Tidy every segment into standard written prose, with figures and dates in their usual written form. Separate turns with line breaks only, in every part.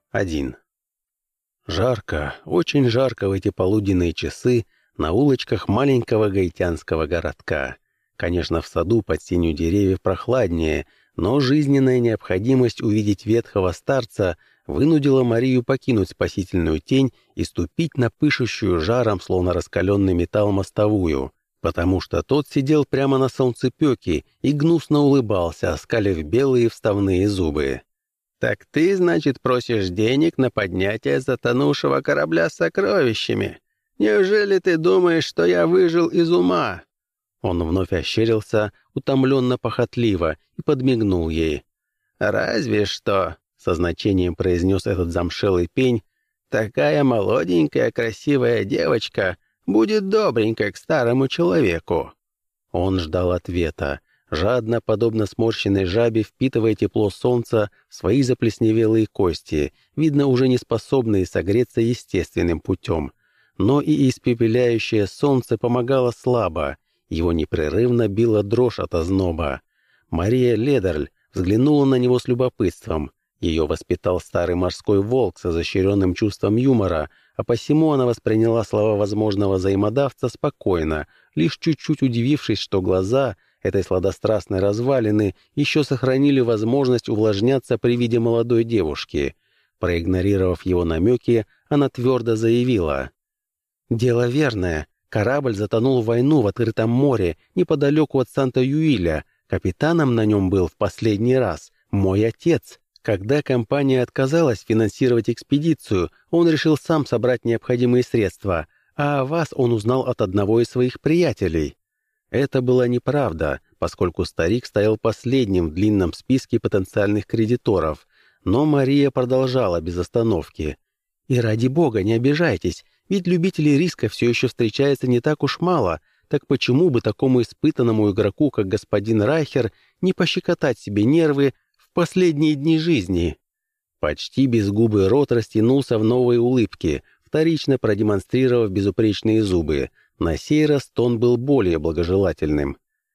1. Жарко, очень жарко в эти полуденные часы на улочках маленького гаитянского городка. Конечно, в саду под тенью деревьев прохладнее, но жизненная необходимость увидеть ветхого старца вынудила Марию покинуть спасительную тень и ступить на пышущую жаром, словно раскаленный металл, мостовую, потому что тот сидел прямо на солнцепёке и гнусно улыбался, оскалив белые вставные зубы. «Так ты, значит, просишь денег на поднятие затонувшего корабля с сокровищами? Неужели ты думаешь, что я выжил из ума?» Он вновь ощерился, утомленно-похотливо, и подмигнул ей. «Разве что», — со значением произнес этот замшелый пень, «такая молоденькая красивая девочка будет добренькой к старому человеку». Он ждал ответа, жадно, подобно сморщенной жабе, впитывая тепло солнца в свои заплесневелые кости, видно, уже не способные согреться естественным путем. Но и испепеляющее солнце помогало слабо, его непрерывно била дрожь от озноба. Мария Ледерль взглянула на него с любопытством. Ее воспитал старый морской волк с изощренным чувством юмора, а посему она восприняла слова возможного взаимодавца спокойно, лишь чуть-чуть удивившись, что глаза этой сладострастной развалины еще сохранили возможность увлажняться при виде молодой девушки. Проигнорировав его намеки, она твердо заявила: «Дело верное. Корабль затонул в войну в открытом море, неподалеку от Санта-Юиля. Капитаном на нем был в последний раз мой отец. Когда компания отказалась финансировать экспедицию, он решил сам собрать необходимые средства, а о вас он узнал от одного из своих приятелей». Это была неправда, поскольку старик стоял последним в длинном списке потенциальных кредиторов, но Мария продолжала без остановки. «И ради бога, не обижайтесь, ведь любителей риска все еще встречается не так уж мало, так почему бы такому испытанному игроку, как господин Райхер, не пощекотать себе нервы в последние дни жизни?» Почти безгубый рот растянулся в новой улыбке, вторично продемонстрировав безупречные зубы. На сей раз тон был более благожелательным.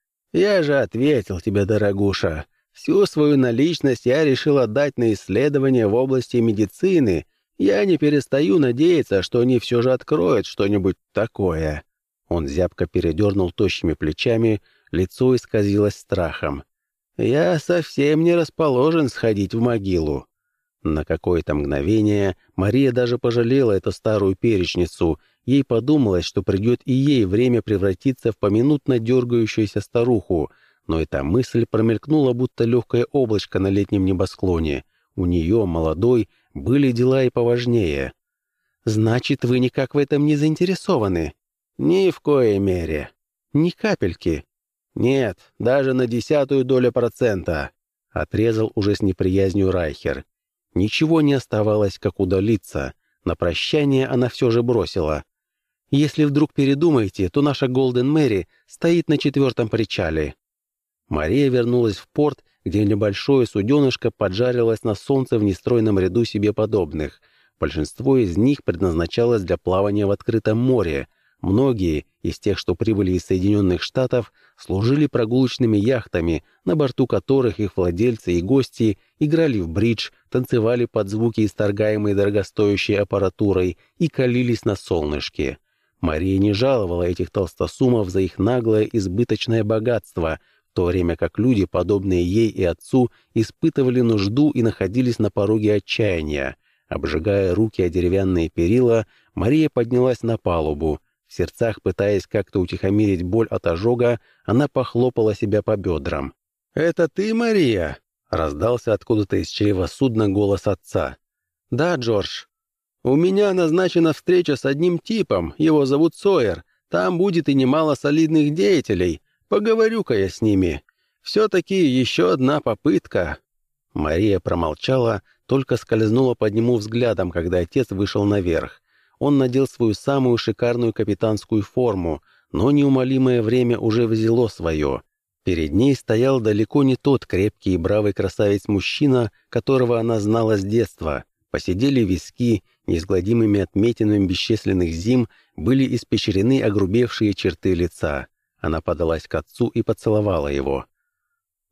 «Я же ответил тебе, дорогуша. Всю свою наличность я решил отдать на исследования в области медицины. Я не перестаю надеяться, что они все же откроют что-нибудь такое». Он зябко передернул тощими плечами, лицо исказилось страхом. «Я совсем не расположен сходить в могилу». На какое-то мгновение Мария даже пожалела эту старую перечницу. Ей подумалось, что придет и ей время превратиться в поминутно дергающуюся старуху, но эта мысль промелькнула, будто легкое облачко на летнем небосклоне. У нее, молодой, были дела и поважнее. «Значит, вы никак в этом не заинтересованы?» «Ни в коей мере». «Ни капельки?» «Нет, даже на 0,1%, — отрезал уже с неприязнью Райхер. Ничего не оставалось, как удалиться. На прощание она все же бросила: «Если вдруг передумаете, то наша Голден Мэри стоит на 4-м причале». Мария вернулась в порт, где небольшое суденышко поджарилось на солнце в нестройном ряду себе подобных. Большинство из них предназначалось для плавания в открытом море. Многие из тех, что прибыли из Соединенных Штатов, служили прогулочными яхтами, на борту которых их владельцы и гости играли в бридж, танцевали под звуки, исторгаемой дорогостоящей аппаратурой, и калились на солнышке. Мария не жаловала этих толстосумов за их наглое избыточное богатство, в то время как люди, подобные ей и отцу, испытывали нужду и находились на пороге отчаяния. Обжигая руки о деревянные перила, Мария поднялась на палубу. В сердцах, пытаясь как-то утихомирить боль от ожога, она похлопала себя по бедрам. «Это ты, Мария?» — раздался откуда-то из чрева судна голос отца. «Да, Джордж. У меня назначена встреча с одним типом, его зовут Сойер. Там будет и немало солидных деятелей. Поговорю-ка я с ними. Все-таки еще одна попытка». Мария промолчала, только скользнула под нему взглядом, когда отец вышел наверх. Он надел свою самую шикарную капитанскую форму, но неумолимое время уже взяло свое. Перед ней стоял далеко не тот крепкий и бравый красавец-мужчина, которого она знала с детства. Поседели виски, неизгладимыми отметинами бесчисленных зим были испещрены огрубевшие черты лица. Она подалась к отцу и поцеловала его.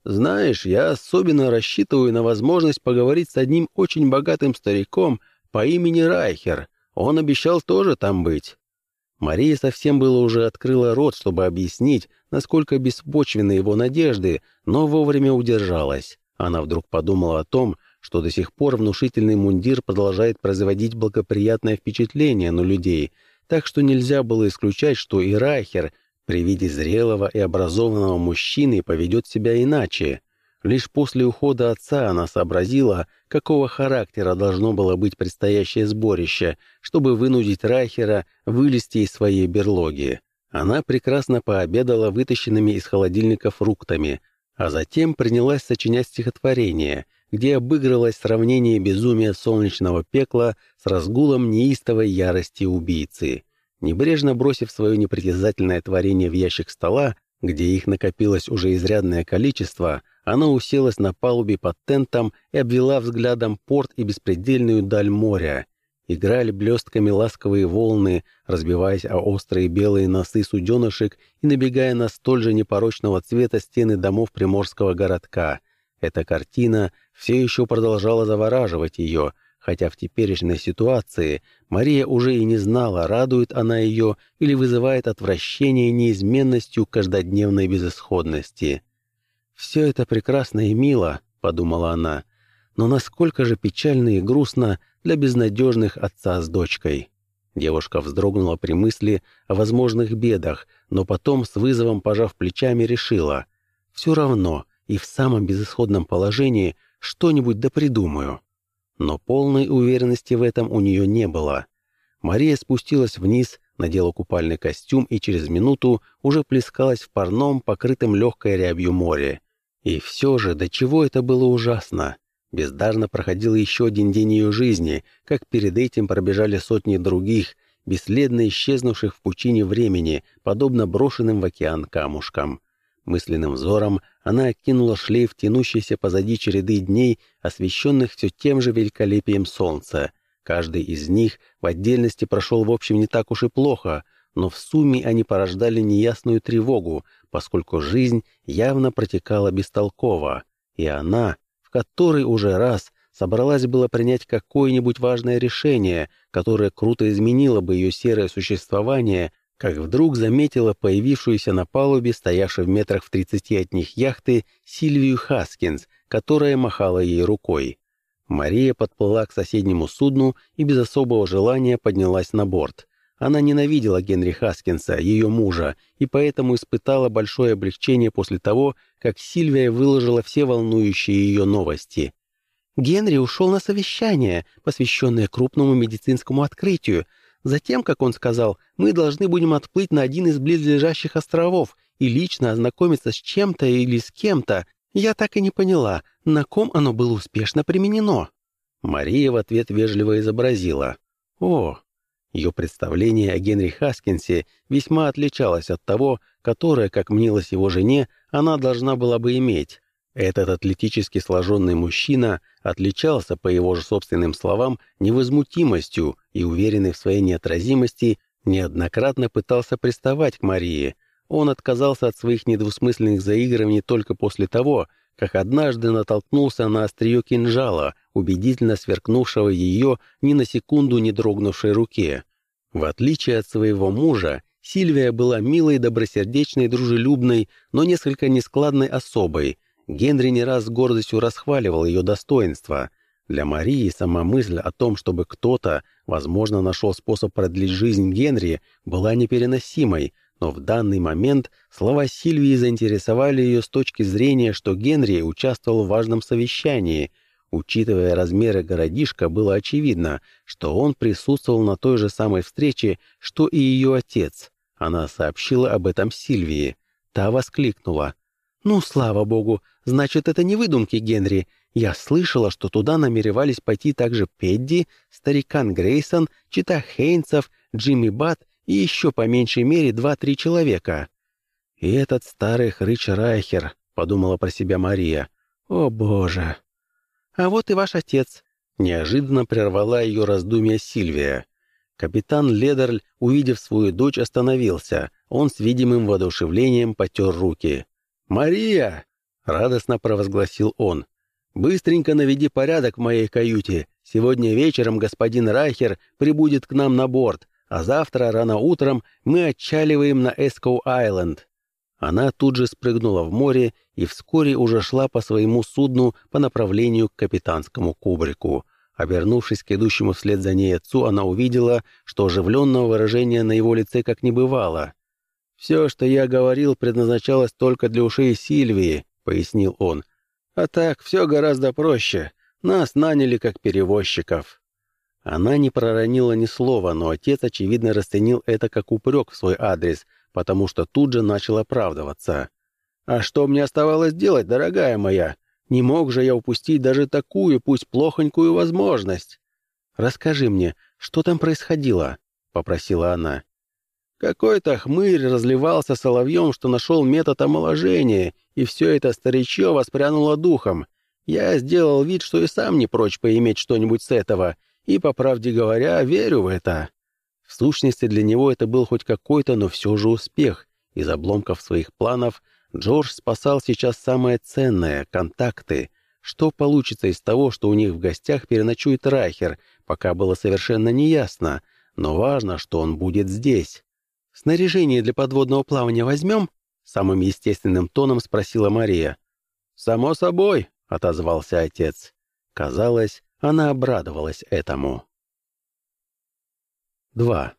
Знаешь, я особенно рассчитываю на возможность поговорить с одним очень богатым стариком по имени Райхер. Он обещал тоже там быть». Мария совсем было уже открыла рот, чтобы объяснить, насколько беспочвенны его надежды, но вовремя удержалась. Она вдруг подумала о том, что до сих пор внушительный мундир продолжает производить благоприятное впечатление на людей, так что нельзя было исключать, что и Райхер при виде зрелого и образованного мужчины поведет себя иначе. Лишь после ухода отца она сообразила, какого характера должно было быть предстоящее сборище, чтобы вынудить Райхера вылезти из своей берлоги. Она прекрасно пообедала вытащенными из холодильника фруктами, а затем принялась сочинять стихотворение, где обыгрывалось сравнение безумия солнечного пекла с разгулом неистовой ярости убийцы. Небрежно бросив свое непритязательное творение в ящик стола, где их накопилось уже изрядное количество, она уселась на палубе под тентом и обвела взглядом порт и беспредельную даль моря. Играли блестками ласковые волны, разбиваясь о острые белые носы суденышек и набегая на столь же непорочного цвета стены домов приморского городка. Эта картина все еще продолжала завораживать ее, хотя в теперешней ситуации Мария уже и не знала, радует она ее или вызывает отвращение неизменностью каждодневной безысходности. «Все это прекрасно и мило», — подумала она, — «но насколько же печально и грустно для безнадежных отца с дочкой». Девушка вздрогнула при мысли о возможных бедах, но потом, с вызовом пожав плечами, решила: «Все равно и в самом безысходном положении что-нибудь допридумаю». Но полной уверенности в этом у нее не было. Мария спустилась вниз, надела купальный костюм и через минуту уже плескалась в парном, покрытом легкой рябью море. И все же, до чего это было ужасно! Бездарно проходил еще один день ее жизни, как перед этим пробежали сотни других, бесследно исчезнувших в пучине времени, подобно брошенным в океан камушкам. Мысленным взором она окинула шлейф, тянущийся позади череды дней, освещенных все тем же великолепием солнца. Каждый из них в отдельности прошел в общем не так уж и плохо, но в сумме они порождали неясную тревогу, поскольку жизнь явно протекала бестолково, и она, в который уже раз, собралась было принять какое-нибудь важное решение, которое круто изменило бы ее серое существование, как вдруг заметила появившуюся на палубе, стоявшей в метрах в 30 от них яхты, Сильвию Хаскинс, которая махала ей рукой. Мария подплыла к соседнему судну и без особого желания поднялась на борт. Она ненавидела Генри Хаскинса, ее мужа, и поэтому испытала большое облегчение после того, как Сильвия выложила все волнующие ее новости. «Генри ушел на совещание, посвященное крупному медицинскому открытию. Затем, как он сказал, мы должны будем отплыть на один из близлежащих островов и лично ознакомиться с чем-то или с кем-то. Я так и не поняла, на ком оно было успешно применено». Мария в ответ вежливо изобразила: «О». Ее представление о Генри Хаскинсе весьма отличалось от того, которое, как мнилось его жене, она должна была бы иметь. Этот атлетически сложенный мужчина отличался, по его же собственным словам, невозмутимостью и, уверенный в своей неотразимости, неоднократно пытался приставать к Марии. Он отказался от своих недвусмысленных заигрываний только после того, как однажды натолкнулся на острие кинжала, убедительно сверкнувшего ее ни на секунду не дрогнувшей руке. В отличие от своего мужа, Сильвия была милой, добросердечной, дружелюбной, но несколько нескладной особой. Генри не раз с гордостью расхваливал ее достоинства. Для Марии сама мысль о том, чтобы кто-то, возможно, нашел способ продлить жизнь Генри, была непереносимой, но в данный момент слова Сильвии заинтересовали ее с точки зрения, что Генри участвовал в важном совещании. Учитывая размеры городишка, было очевидно, что он присутствовал на той же самой встрече, что и ее отец. Она сообщила об этом Сильвии. Та воскликнула: «Ну, слава богу, значит, это не выдумки Генри. Я слышала, что туда намеревались пойти также Педди, старикан Грейсон, чита Хейнсов, Джимми Бат и еще по меньшей мере 2-3 человека». «И этот старый хрыч Райхер», — подумала про себя Мария. «О, Боже!» «А вот и ваш отец», — неожиданно прервала ее раздумья Сильвия. Капитан Ледерль, увидев свою дочь, остановился. Он с видимым воодушевлением потер руки. «Мария!» Радостно провозгласил он. «Быстренько наведи порядок в моей каюте. Сегодня вечером господин Райхер прибудет к нам на борт, а завтра рано утром мы отчаливаем на Эскоу-Айленд». Она тут же спрыгнула в море и вскоре уже шла по своему судну по направлению к капитанскому кубрику. Обернувшись к идущему вслед за ней отцу, она увидела, что оживленного выражения на его лице как не бывало. «Все, что я говорил, предназначалось только для ушей Сильвии», — пояснил он. «А так, все гораздо проще. Нас наняли как перевозчиков». Она не проронила ни слова, но отец, очевидно, расценил это как упрек в свой адрес, потому что тут же начал оправдываться. «А что мне оставалось делать, дорогая моя? Не мог же я упустить даже такую, пусть плохонькую, возможность?» «Расскажи мне, что там происходило?» — попросила она. «Какой-то хмырь разливался соловьем, что нашел метод омоложения, и все это старичье воспрянуло духом. Я сделал вид, что и сам не прочь поиметь что-нибудь с этого, и, по правде говоря, верю в это». В сущности, для него это был хоть какой-то, но все же успех. Из обломков своих планов Джордж спасал сейчас самое ценное — контакты. Что получится из того, что у них в гостях переночует Райхер, пока было совершенно неясно, но важно, что он будет здесь. «Снаряжение для подводного плавания возьмем?» — самым естественным тоном спросила Мария. «Само собой», — отозвался отец. Казалось, она обрадовалась этому. 2.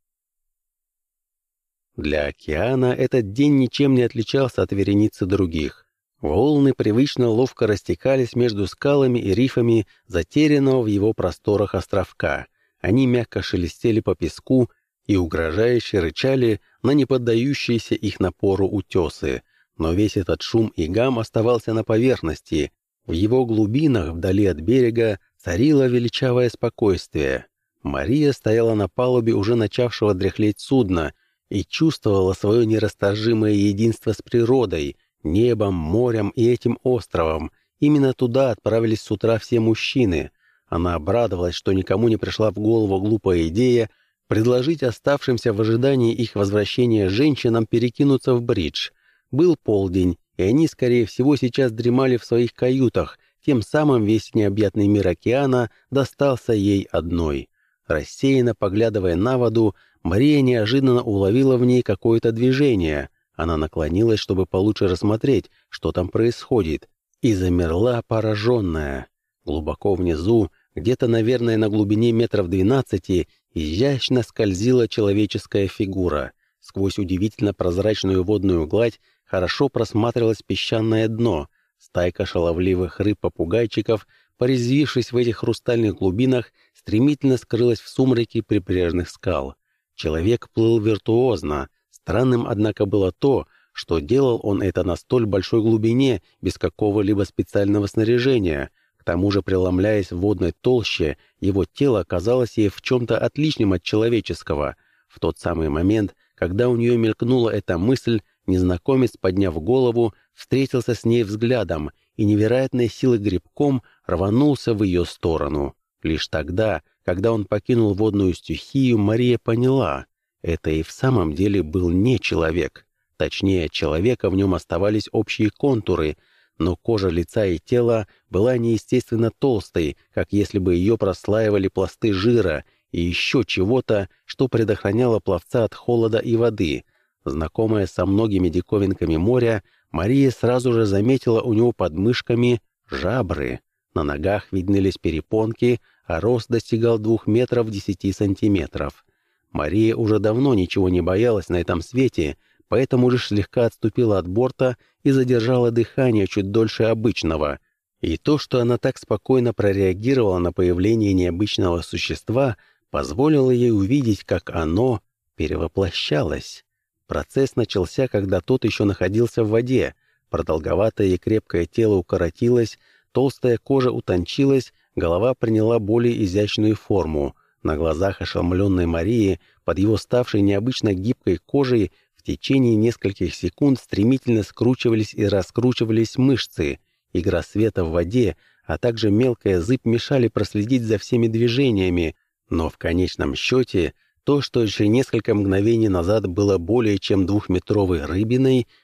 Для океана этот день ничем не отличался от вереницы других. Волны привычно ловко растекались между скалами и рифами затерянного в его просторах островка. Они мягко шелестели по песку и угрожающе рычали на неподдающиеся их напору утесы. Но весь этот шум и гам оставался на поверхности. В его глубинах, вдали от берега, царило величавое спокойствие. Мария стояла на палубе уже начавшего дряхлеть судна и чувствовала свое нерасторжимое единство с природой, небом, морем и этим островом. Именно туда отправились с утра все мужчины. Она обрадовалась, что никому не пришла в голову глупая идея предложить оставшимся в ожидании их возвращения женщинам перекинуться в бридж. Был полдень, и они, скорее всего, сейчас дремали в своих каютах, тем самым весь необъятный мир океана достался ей одной. Рассеянно поглядывая на воду, Мария неожиданно уловила в ней какое-то движение. Она наклонилась, чтобы получше рассмотреть, что там происходит, и замерла пораженная. Глубоко внизу, где-то, наверное, на глубине метров 12, изящно скользила человеческая фигура. Сквозь удивительно прозрачную водную гладь хорошо просматривалось песчаное дно. Стайка шаловливых рыб-попугайчиков, порезвившись в этих хрустальных глубинах, стремительно скрылась в сумраке прибрежных скал. Человек плыл виртуозно. Странным, однако, было то, что делал он это на столь большой глубине, без какого-либо специального снаряжения. К тому же, преломляясь в водной толще, его тело казалось ей в чем-то отличным от человеческого. В тот самый момент, когда у нее мелькнула эта мысль, незнакомец, подняв голову, встретился с ней взглядом и невероятной силой гребком рванулся в ее сторону. Лишь тогда, когда он покинул водную стихию, Мария поняла — это и в самом деле был не человек. Точнее, от человека в нем оставались общие контуры, но кожа лица и тела была неестественно толстой, как если бы ее прослаивали пласты жира и еще чего-то, что предохраняло пловца от холода и воды. Знакомая со многими диковинками моря, Мария сразу же заметила у него под мышками жабры. На ногах виднелись перепонки, а рост достигал 2 метров 10 сантиметров. Мария уже давно ничего не боялась на этом свете, поэтому лишь слегка отступила от борта и задержала дыхание чуть дольше обычного. И то, что она так спокойно прореагировала на появление необычного существа, позволило ей увидеть, как оно перевоплощалось. Процесс начался, когда тот еще находился в воде. Продолговатое и крепкое тело укоротилось, толстая кожа утончилась, голова приняла более изящную форму. На глазах ошеломленной Марии, под его ставшей необычно гибкой кожей, в течение нескольких секунд стремительно скручивались и раскручивались мышцы. Игра света в воде, а также мелкая зыбь мешали проследить за всеми движениями, но в конечном счете то, что еще несколько мгновений назад было более чем 2-метровой рыбиной,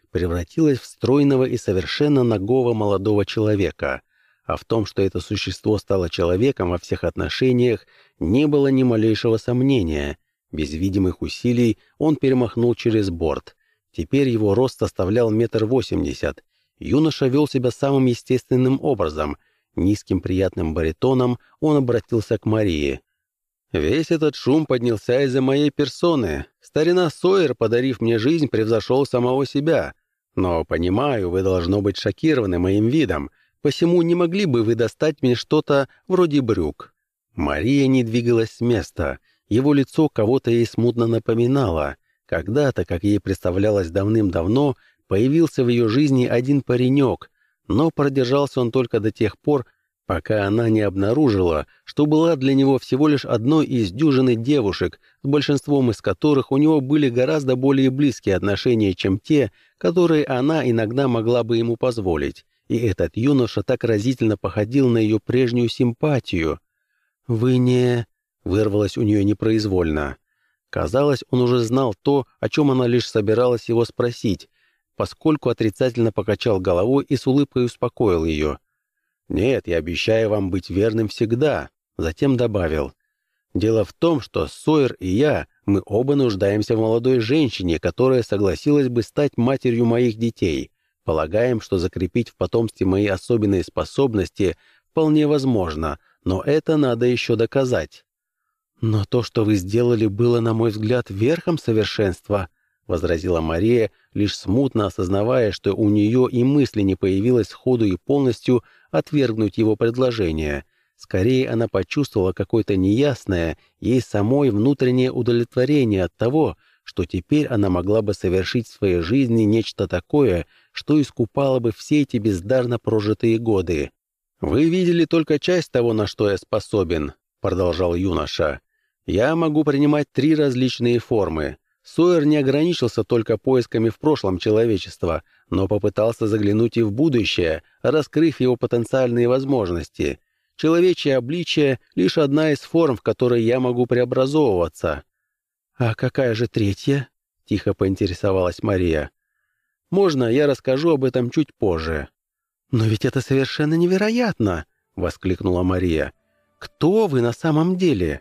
превратилась в стройного и совершенно нагого молодого человека. А в том, что это существо стало человеком во всех отношениях, не было ни малейшего сомнения. Без видимых усилий он перемахнул через борт. Теперь его рост составлял 1,80 м. Юноша вел себя самым естественным образом. Низким приятным баритоном он обратился к Марии. «Весь этот шум поднялся из-за моей персоны. Старина Сойер, подарив мне жизнь, превзошел самого себя. Но, понимаю, вы должно быть шокированы моим видом. Посему не могли бы вы достать мне что-то вроде брюк?» Мария не двигалась с места. Его лицо кого-то ей смутно напоминало. Когда-то, как ей представлялось давным-давно, появился в ее жизни один паренек, но продержался он только до тех пор, пока она не обнаружила, что была для него всего лишь одной из дюжины девушек, с большинством из которых у него были гораздо более близкие отношения, чем те, которые она иногда могла бы ему позволить. И этот юноша так разительно походил на ее прежнюю симпатию. «Вы не...» — вырвалось у нее непроизвольно. Казалось, он уже знал то, о чем она лишь собиралась его спросить, поскольку отрицательно покачал головой и с улыбкой успокоил ее. «Нет, я обещаю вам быть верным всегда», — затем добавил. «Дело в том, что Сойер и я, мы оба нуждаемся в молодой женщине, которая согласилась бы стать матерью моих детей. Полагаем, что закрепить в потомстве мои особенные способности вполне возможно, но это надо еще доказать». «Но то, что вы сделали, было, на мой взгляд, верхом совершенства», — возразила Мария, лишь смутно осознавая, что у нее и мысли не появилось сходу и полностью отвергнуть его предложение. Скорее, она почувствовала какое-то неясное, ей самой внутреннее удовлетворение от того, что теперь она могла бы совершить в своей жизни нечто такое, что искупало бы все эти бездарно прожитые годы. «Вы видели только часть того, на что я способен», — продолжал юноша. «Я могу принимать 3 различные формы. Сойер не ограничился только поисками в прошлом человечества, но попытался заглянуть и в будущее, раскрыв его потенциальные возможности. Человечье обличие — лишь одна из форм, в которой я могу преобразовываться». «А какая же 3-я?» — тихо поинтересовалась Мария. «Можно, я расскажу об этом чуть позже». «Но ведь это совершенно невероятно!» — воскликнула Мария. «Кто вы на самом деле?»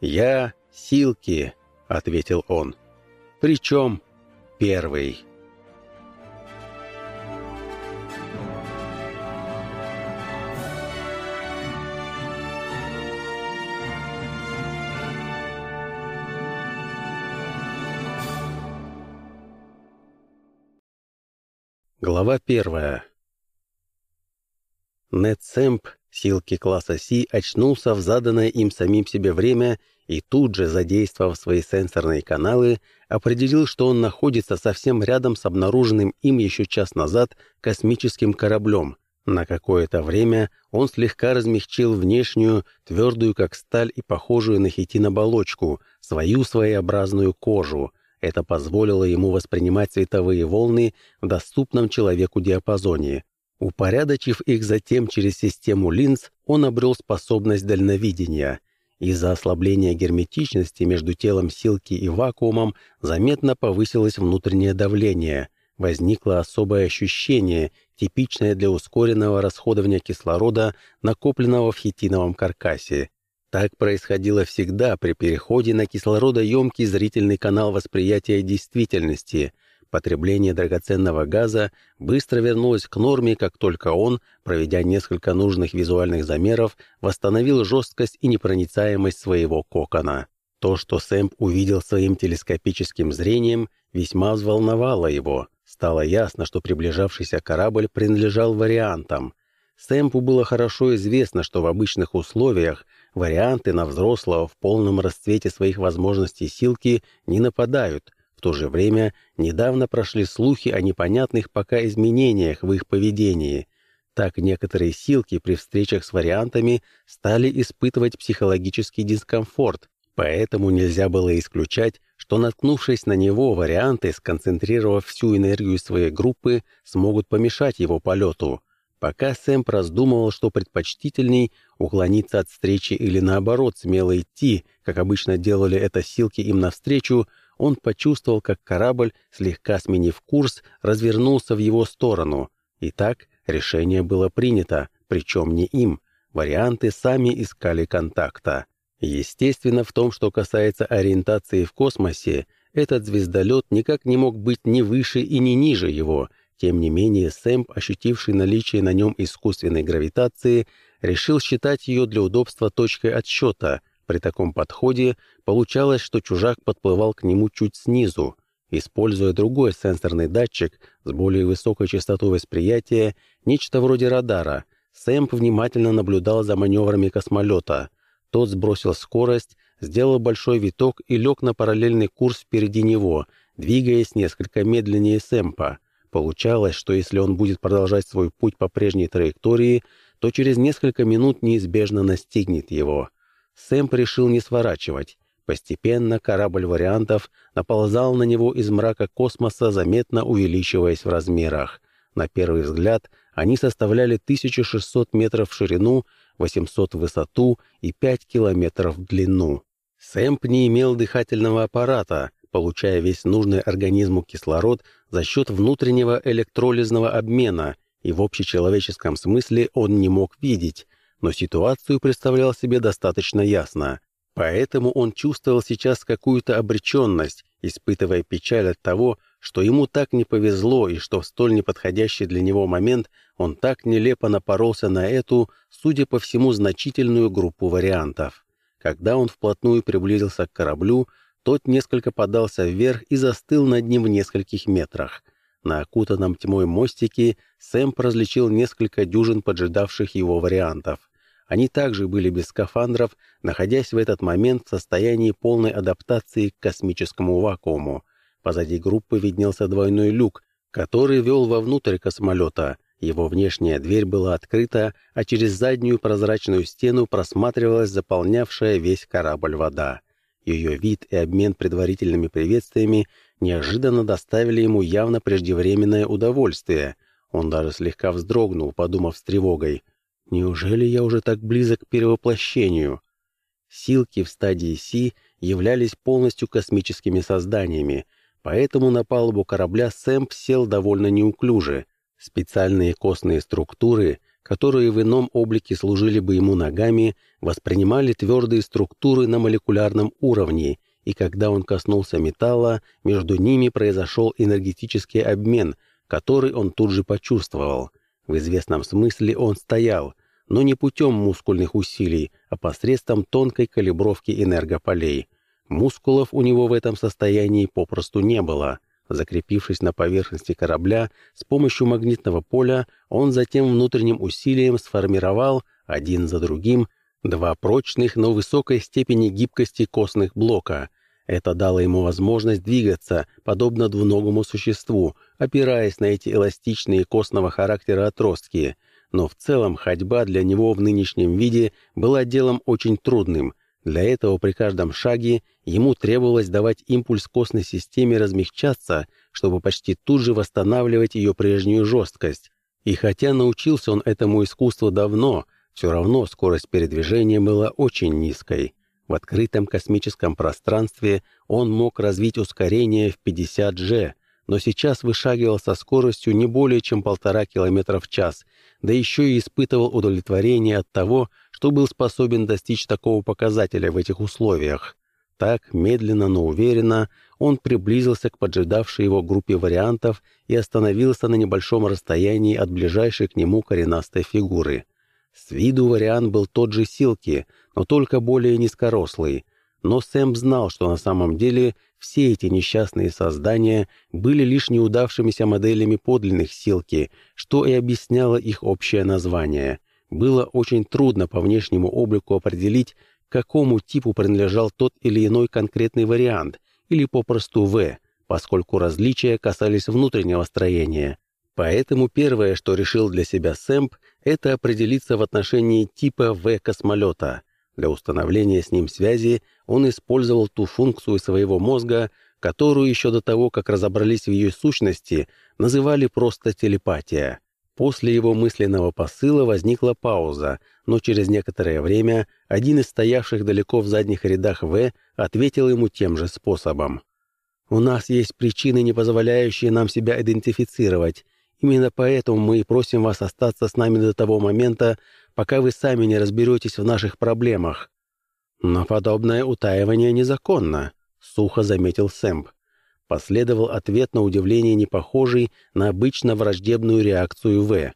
«Я Силки», — ответил он. «Причем первый». Глава 1. Нед Сэмп, Силки класса Си, очнулся в заданное им самим себе время и тут же, задействовав свои сенсорные каналы, определил, что он находится совсем рядом с обнаруженным им еще час назад космическим кораблем. На какое-то время он слегка размягчил внешнюю, твердую как сталь и похожую на хитин оболочку, свою своеобразную кожу. Это позволило ему воспринимать световые волны в доступном человеку диапазоне. Упорядочив их затем через систему линз, он обрел способность дальновидения. Из-за ослабления герметичности между телом Силки и вакуумом заметно повысилось внутреннее давление. Возникло особое ощущение, типичное для ускоренного расходования кислорода, накопленного в хитиновом каркасе. Так происходило всегда при переходе на кислородоемкий зрительный канал восприятия действительности. Потребление драгоценного газа быстро вернулось к норме, как только он, проведя несколько нужных визуальных замеров, восстановил жесткость и непроницаемость своего кокона. То, что Сэмп увидел своим телескопическим зрением, весьма взволновало его. Стало ясно, что приближавшийся корабль принадлежал вариантам. Сэмпу было хорошо известно, что в обычных условиях варианты на взрослого в полном расцвете своих возможностей Силки не нападают. В то же время недавно прошли слухи о непонятных пока изменениях в их поведении. Так некоторые Силки при встречах с вариантами стали испытывать психологический дискомфорт, поэтому нельзя было исключать, что, наткнувшись на него, варианты, сконцентрировав всю энергию своей группы, смогут помешать его полету. Пока Сэмп раздумывал, что предпочтительней — уклониться от встречи или наоборот смело идти, как обычно делали это Силки им навстречу, он почувствовал, как корабль, слегка сменив курс, развернулся в его сторону. Итак, решение было принято, причем не им. Варианты сами искали контакта. Естественно, в том, что касается ориентации в космосе, этот звездолет никак не мог быть ни выше и ни ниже его. Тем не менее, Сэмп, ощутивший наличие на нем искусственной гравитации, решил считать ее для удобства точкой отсчета. При таком подходе получалось, что чужак подплывал к нему чуть снизу. Используя другой сенсорный датчик с более высокой частотой восприятия, нечто вроде радара, Сэмп внимательно наблюдал за маневрами космолета. Тот сбросил скорость, сделал большой виток и лег на параллельный курс впереди него, двигаясь несколько медленнее Сэмпа. Получалось, что если он будет продолжать свой путь по прежней траектории, то через несколько минут неизбежно настигнет его. Сэмп решил не сворачивать. Постепенно корабль вариантов наползал на него из мрака космоса, заметно увеличиваясь в размерах. На первый взгляд они составляли 1600 метров в ширину, 800 в высоту и 5 километров в длину. Сэмп не имел дыхательного аппарата, получая весь нужный организму кислород за счет внутреннего электролизного обмена, и в общечеловеческом смысле он не мог видеть, но ситуацию представлял себе достаточно ясно. Поэтому он чувствовал сейчас какую-то обреченность, испытывая печаль от того, что ему так не повезло и что в столь неподходящий для него момент он так нелепо напоролся на эту, судя по всему, значительную группу вариантов. Когда он вплотную приблизился к кораблю, тот несколько подался вверх и застыл над ним в нескольких метрах. На окутанном тьмой мостике Сэмп различил несколько дюжин поджидавших его вариантов. Они также были без скафандров, находясь в этот момент в состоянии полной адаптации к космическому вакууму. Позади группы виднелся двойной люк, который вел вовнутрь космолета. Его внешняя дверь была открыта, а через заднюю прозрачную стену просматривалась заполнявшая весь корабль вода. Ее вид и обмен предварительными приветствиями неожиданно доставили ему явно преждевременное удовольствие. Он даже слегка вздрогнул, подумав с тревогой: «Неужели я уже так близок к перевоплощению?» Силки в стадии Си являлись полностью космическими созданиями, поэтому на палубу корабля Сэмп сел довольно неуклюже. Специальные костные структуры, которые в ином облике служили бы ему ногами, воспринимали твердые структуры на молекулярном уровне, и когда он коснулся металла, между ними произошел энергетический обмен, который он тут же почувствовал. В известном смысле он стоял, но не путем мускульных усилий, а посредством тонкой калибровки энергополей. Мускулов у него в этом состоянии попросту не было. Закрепившись на поверхности корабля, с помощью магнитного поля он затем внутренним усилием сформировал, один за другим, два прочных, но высокой степени гибкости костных блока. Это дало ему возможность двигаться, подобно двуногому существу, опираясь на эти эластичные костного характера отростки. Но в целом ходьба для него в нынешнем виде была делом очень трудным. Для этого при каждом шаге ему требовалось давать импульс костной системе размягчаться, чтобы почти тут же восстанавливать ее прежнюю жесткость. И хотя научился он этому искусству давно, все равно скорость передвижения была очень низкой. В открытом космическом пространстве он мог развить ускорение в 50 G, но сейчас вышагивал со скоростью не более чем 1,5 км в час, да еще и испытывал удовлетворение от того, что был способен достичь такого показателя в этих условиях. Так, медленно, но уверенно, он приблизился к поджидавшей его группе вариантов и остановился на небольшом расстоянии от ближайшей к нему коренастой фигуры. С виду вариант был тот же Силки, но только более низкорослый. Но Сэм знал, что на самом деле все эти несчастные создания были лишь неудавшимися моделями подлинных Силки, что и объясняло их общее название. Было очень трудно по внешнему облику определить, к какому типу принадлежал тот или иной конкретный вариант, или попросту В, поскольку различия касались внутреннего строения. Поэтому первое, что решил для себя Сэмп, это определиться в отношении типа В космолета. Для установления с ним связи он использовал ту функцию своего мозга, которую еще до того, как разобрались в ее сущности, называли просто телепатия. После его мысленного посыла возникла пауза, но через некоторое время один из стоявших далеко в задних рядах В ответил ему тем же способом. У нас есть причины, не позволяющие нам себя идентифицировать. Именно поэтому мы и просим вас остаться с нами до того момента, пока вы сами не разберетесь в наших проблемах». «Но подобное утаивание незаконно», — сухо заметил Сэмп. Последовал ответ на удивление, не похожий на обычно враждебную реакцию В.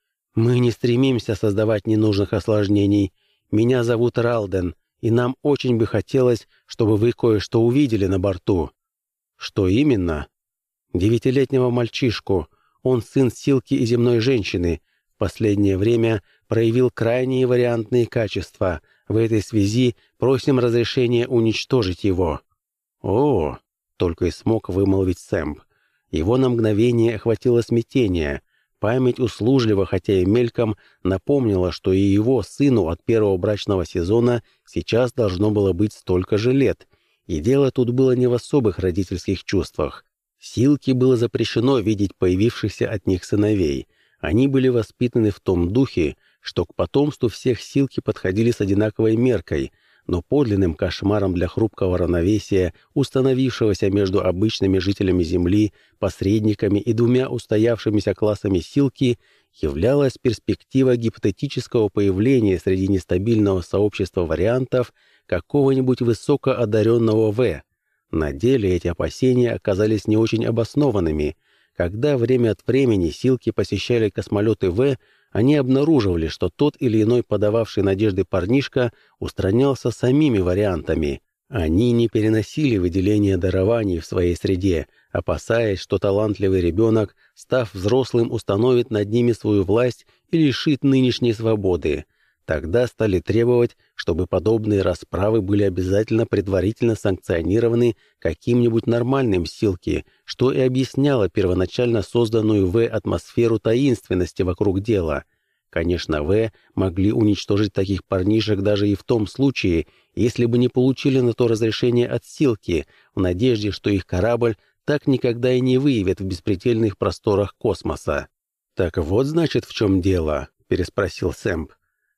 «Мы не стремимся создавать ненужных осложнений. Меня зовут Ралден, и нам очень бы хотелось, чтобы вы кое-что увидели на борту». «Что именно?» «9-летнего мальчишку. Он сын Силки и земной женщины. В последнее время проявил крайние вариантные качества. В этой связи просим разрешения уничтожить его». «О!» — только и смог вымолвить Сэмп. Его на мгновение охватило смятение. Память услужливо, хотя и мельком, напомнила, что и его сыну от первого брачного сезона сейчас должно было быть столько же лет. И дело тут было не в особых родительских чувствах. Силке было запрещено видеть появившихся от них сыновей. Они были воспитаны в том духе, что к потомству всех Силки подходили с одинаковой меркой, но подлинным кошмаром для хрупкого равновесия, установившегося между обычными жителями Земли, посредниками и двумя устоявшимися классами Силки, являлась перспектива гипотетического появления среди нестабильного сообщества вариантов какого-нибудь высокоодаренного В. На деле эти опасения оказались не очень обоснованными. Когда время от времени Силки посещали космолеты В, они обнаруживали, что тот или иной подававший надежды парнишка устранялся самими вариантами. Они не переносили выделение дарований в своей среде, опасаясь, что талантливый ребенок, став взрослым, установит над ними свою власть и лишит нынешней свободы. Тогда стали требовать, чтобы подобные расправы были обязательно предварительно санкционированы каким-нибудь нормальным Силки, что и объясняло первоначально созданную В атмосферу таинственности вокруг дела. Конечно, В могли уничтожить таких парнишек даже и в том случае, если бы не получили на то разрешение от Силки, в надежде, что их корабль так никогда и не выявит в беспредельных просторах космоса. «Так вот, значит, в чем дело?» — переспросил Сэмп.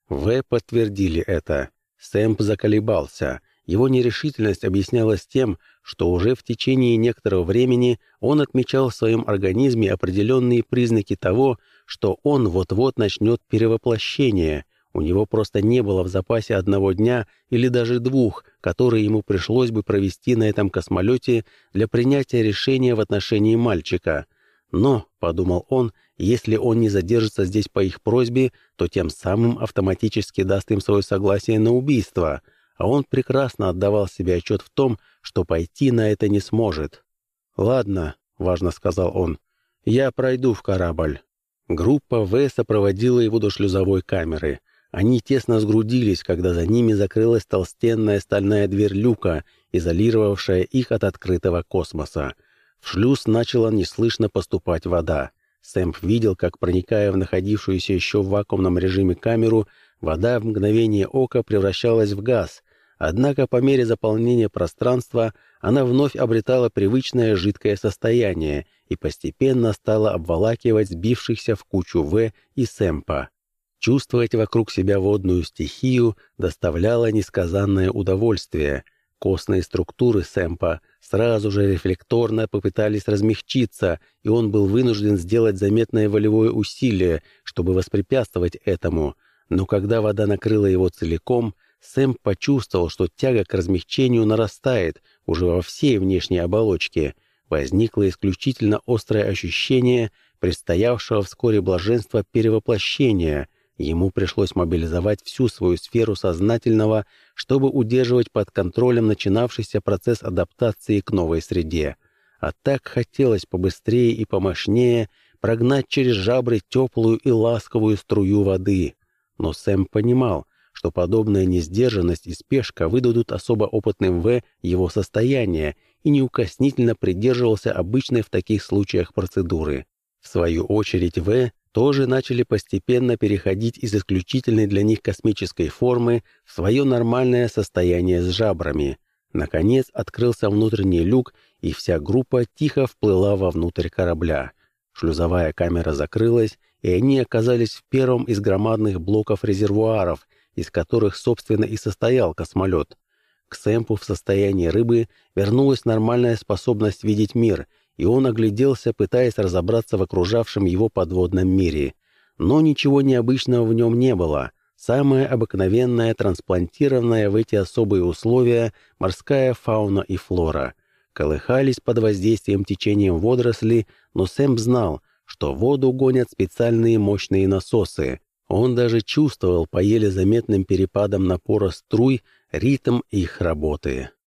В подтвердили это. Сэмп заколебался. Его нерешительность объяснялась тем, что уже в течение некоторого времени он отмечал в своем организме определенные признаки того, что он вот-вот начнет перевоплощение. У него просто не было в запасе одного дня или даже двух, которые ему пришлось бы провести на этом космолете для принятия решения в отношении мальчика. Но, подумал он, если он не задержится здесь по их просьбе, то тем самым автоматически даст им свое согласие на убийство, а он прекрасно отдавал себе отчет в том, что пойти на это не сможет. «Ладно», — важно сказал он, — «я пройду в корабль». Группа В сопроводила его до шлюзовой камеры. Они тесно сгрудились, когда за ними закрылась толстенная стальная дверь люка, изолировавшая их от открытого космоса. В шлюз начала неслышно поступать вода. Сэмп видел, как, проникая в находившуюся еще в вакуумном режиме камеру, вода в мгновение ока превращалась в газ, однако по мере заполнения пространства она вновь обретала привычное жидкое состояние и постепенно стала обволакивать сбившихся в кучу В и Сэмпа. Чувствовать вокруг себя водную стихию доставляло несказанное удовольствие. Костные структуры Сэмпа сразу же рефлекторно попытались размягчиться, и он был вынужден сделать заметное волевое усилие, чтобы воспрепятствовать этому. Но когда вода накрыла его целиком, Сэмп почувствовал, что тяга к размягчению нарастает уже во всей внешней оболочке. Возникло исключительно острое ощущение предстоявшего вскоре блаженства перевоплощения. Ему пришлось мобилизовать всю свою сферу сознательного, чтобы удерживать под контролем начинавшийся процесс адаптации к новой среде. А так хотелось побыстрее и помощнее прогнать через жабры теплую и ласковую струю воды. Но Сэм понимал, что подобная несдержанность и спешка выдадут особо опытным В его состояние, и неукоснительно придерживался обычной в таких случаях процедуры. В свою очередь В тоже начали постепенно переходить из исключительной для них космической формы в свое нормальное состояние с жабрами. Наконец открылся внутренний люк, и вся группа тихо вплыла вовнутрь корабля. Шлюзовая камера закрылась, и они оказались в первом из громадных блоков резервуаров, из которых, собственно, и состоял космолет. К Сэмпу в состоянии рыбы вернулась нормальная способность видеть мир, и он огляделся, пытаясь разобраться в окружавшем его подводном мире. Но ничего необычного в нем не было. Самая обыкновенная, трансплантированная в эти особые условия морская фауна и флора. Колыхались под воздействием течением водоросли, но Сэм знал, что воду гонят специальные мощные насосы. Он даже чувствовал по еле заметным перепадам напора струй ритм их работы.